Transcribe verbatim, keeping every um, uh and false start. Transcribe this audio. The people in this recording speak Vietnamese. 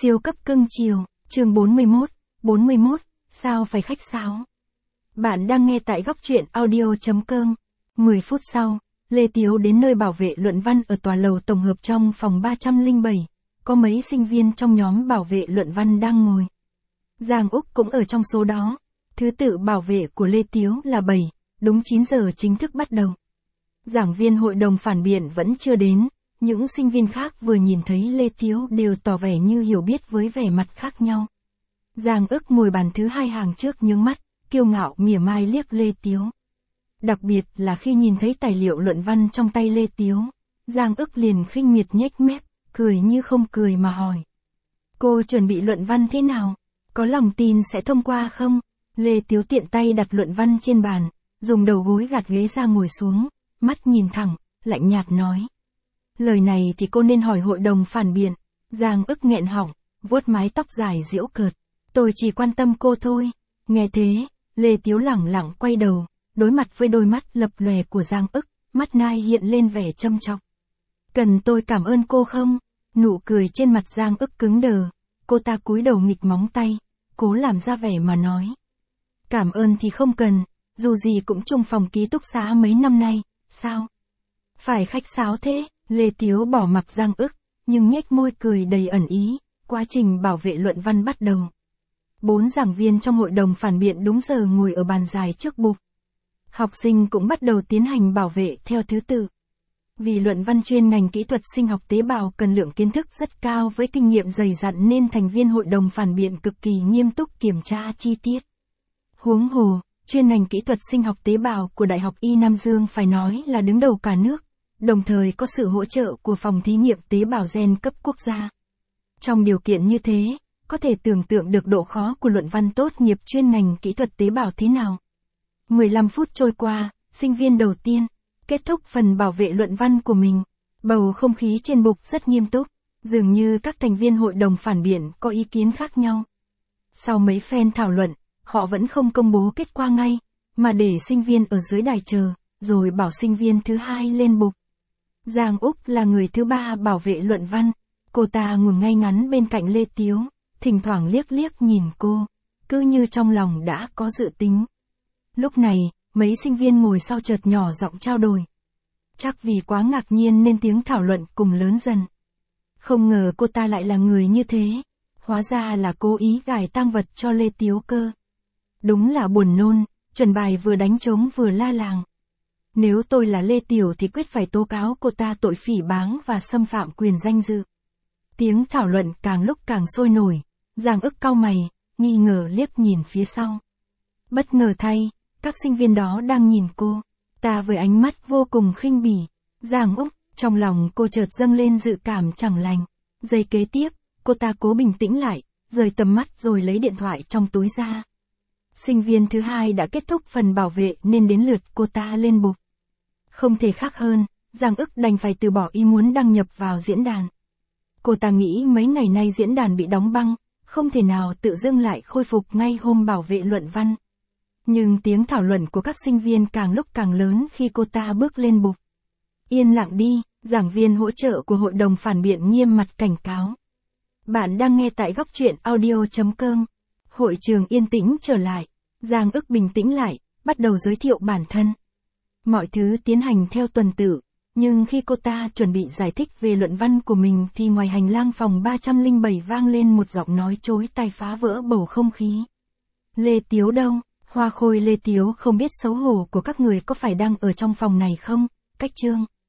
Siêu cấp cưng chiều, chương bốn mươi mốt, bốn mươi mốt, sao phải khách sáo. Bạn đang nghe tại góc truyện audio.com. mười phút sau, Lê Tiếu đến nơi bảo vệ luận văn ở tòa lầu tổng hợp trong phòng ba trăm lẻ bảy. Có mấy sinh viên trong nhóm bảo vệ luận văn đang ngồi. Giang Úc cũng ở trong số đó. Thứ tự bảo vệ của Lê Tiếu là bảy, đúng chín giờ chính thức bắt đầu. Giảng viên hội đồng phản biện vẫn chưa đến. Những sinh viên khác vừa nhìn thấy Lê Tiếu đều tỏ vẻ như hiểu biết với vẻ mặt khác nhau. Giang Ức ngồi bàn thứ hai hàng trước nhướng mắt, kiêu ngạo mỉa mai liếc Lê Tiếu. Đặc biệt là khi nhìn thấy tài liệu luận văn trong tay Lê Tiếu, Giang Ức liền khinh miệt nhếch mép, cười như không cười mà hỏi. Cô chuẩn bị luận văn thế nào? Có lòng tin sẽ thông qua không? Lê Tiếu tiện tay đặt luận văn trên bàn, dùng đầu gối gạt ghế ra ngồi xuống, mắt nhìn thẳng, lạnh nhạt nói. Lời này thì cô nên hỏi hội đồng phản biện. Giang Ức nghẹn họng, vuốt mái tóc dài giễu cợt. Tôi chỉ quan tâm cô thôi. Nghe thế, Lê Tiếu lẳng lặng quay đầu, đối mặt với đôi mắt lập lòe của Giang Ức, mắt nai hiện lên vẻ châm chọc. Cần tôi cảm ơn cô không? Nụ cười trên mặt Giang Ức cứng đờ. Cô ta cúi đầu nghịch móng tay, cố làm ra vẻ mà nói. Cảm ơn thì không cần, dù gì cũng chung phòng ký túc xá mấy năm nay, sao? Phải khách sáo thế? Lê Tiếu bỏ mặc Giang Ức, nhưng nhếch môi cười đầy ẩn ý. Quá trình bảo vệ luận văn bắt đầu. Bốn giảng viên trong hội đồng phản biện đúng giờ ngồi ở bàn dài trước bục. Học sinh cũng bắt đầu tiến hành bảo vệ theo thứ tự. Vì luận văn chuyên ngành kỹ thuật sinh học tế bào cần lượng kiến thức rất cao với kinh nghiệm dày dặn nên thành viên hội đồng phản biện cực kỳ nghiêm túc kiểm tra chi tiết. Huống hồ, chuyên ngành kỹ thuật sinh học tế bào của Đại học Y Nam Dương phải nói là đứng đầu cả nước. Đồng thời có sự hỗ trợ của phòng thí nghiệm tế bào gen cấp quốc gia. Trong điều kiện như thế, có thể tưởng tượng được độ khó của luận văn tốt nghiệp chuyên ngành kỹ thuật tế bào thế nào. mười lăm phút trôi qua, sinh viên đầu tiên kết thúc phần bảo vệ luận văn của mình. Bầu không khí trên bục rất nghiêm túc, dường như các thành viên hội đồng phản biện có ý kiến khác nhau. Sau mấy phen thảo luận, họ vẫn không công bố kết quả ngay, mà để sinh viên ở dưới đài chờ, rồi bảo sinh viên thứ hai lên bục. Giang Úc là người thứ ba bảo vệ luận văn. Cô ta ngồi ngay ngắn bên cạnh Lê Tiếu, thỉnh thoảng liếc liếc nhìn cô, cứ như trong lòng đã có dự tính. Lúc này, mấy sinh viên ngồi sau chợt nhỏ giọng trao đổi. Chắc vì quá ngạc nhiên nên tiếng thảo luận cùng lớn dần. Không ngờ cô ta lại là người như thế. Hóa ra là cố ý gài tang vật cho Lê Tiếu cơ. Đúng là buồn nôn, chuẩn bài vừa đánh trống vừa la làng. Nếu tôi là Lê Tiểu thì quyết phải tố cáo cô ta tội phỉ báng và xâm phạm quyền danh dự. Tiếng thảo luận càng lúc càng sôi nổi. Giang Ức cau mày, nghi ngờ liếc nhìn phía sau. Bất ngờ thay, các sinh viên đó đang nhìn cô. Ta với ánh mắt vô cùng khinh bỉ. Giang Úc, trong lòng cô chợt dâng lên dự cảm chẳng lành. Giây kế tiếp, cô ta cố bình tĩnh lại, rời tầm mắt rồi lấy điện thoại trong túi ra. Sinh viên thứ hai đã kết thúc phần bảo vệ nên đến lượt cô ta lên bục. Không thể khác hơn, Giang Ức đành phải từ bỏ ý muốn đăng nhập vào diễn đàn. Cô ta nghĩ mấy ngày nay diễn đàn bị đóng băng, không thể nào tự dưng lại khôi phục ngay hôm bảo vệ luận văn. Nhưng tiếng thảo luận của các sinh viên càng lúc càng lớn khi cô ta bước lên bục. Yên lặng đi, giảng viên hỗ trợ của hội đồng phản biện nghiêm mặt cảnh cáo. Bạn đang nghe tại góc truyện audio.com. Hội trường yên tĩnh trở lại. Giang Ức bình tĩnh lại, bắt đầu giới thiệu bản thân. Mọi thứ tiến hành theo tuần tự, nhưng khi cô ta chuẩn bị giải thích về luận văn của mình thì ngoài hành lang phòng ba trăm lẻ bảy vang lên một giọng nói chối tai phá vỡ bầu không khí. Lê Tiếu đâu? Hoa khôi Lê Tiếu không biết xấu hổ của các người có phải đang ở trong phòng này không? Cách chương.